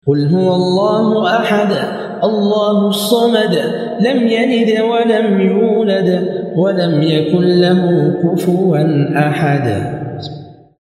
قل هو الله أحد الله الصمد لم يلد ولم يولد ولم يكن له كفوا أحد.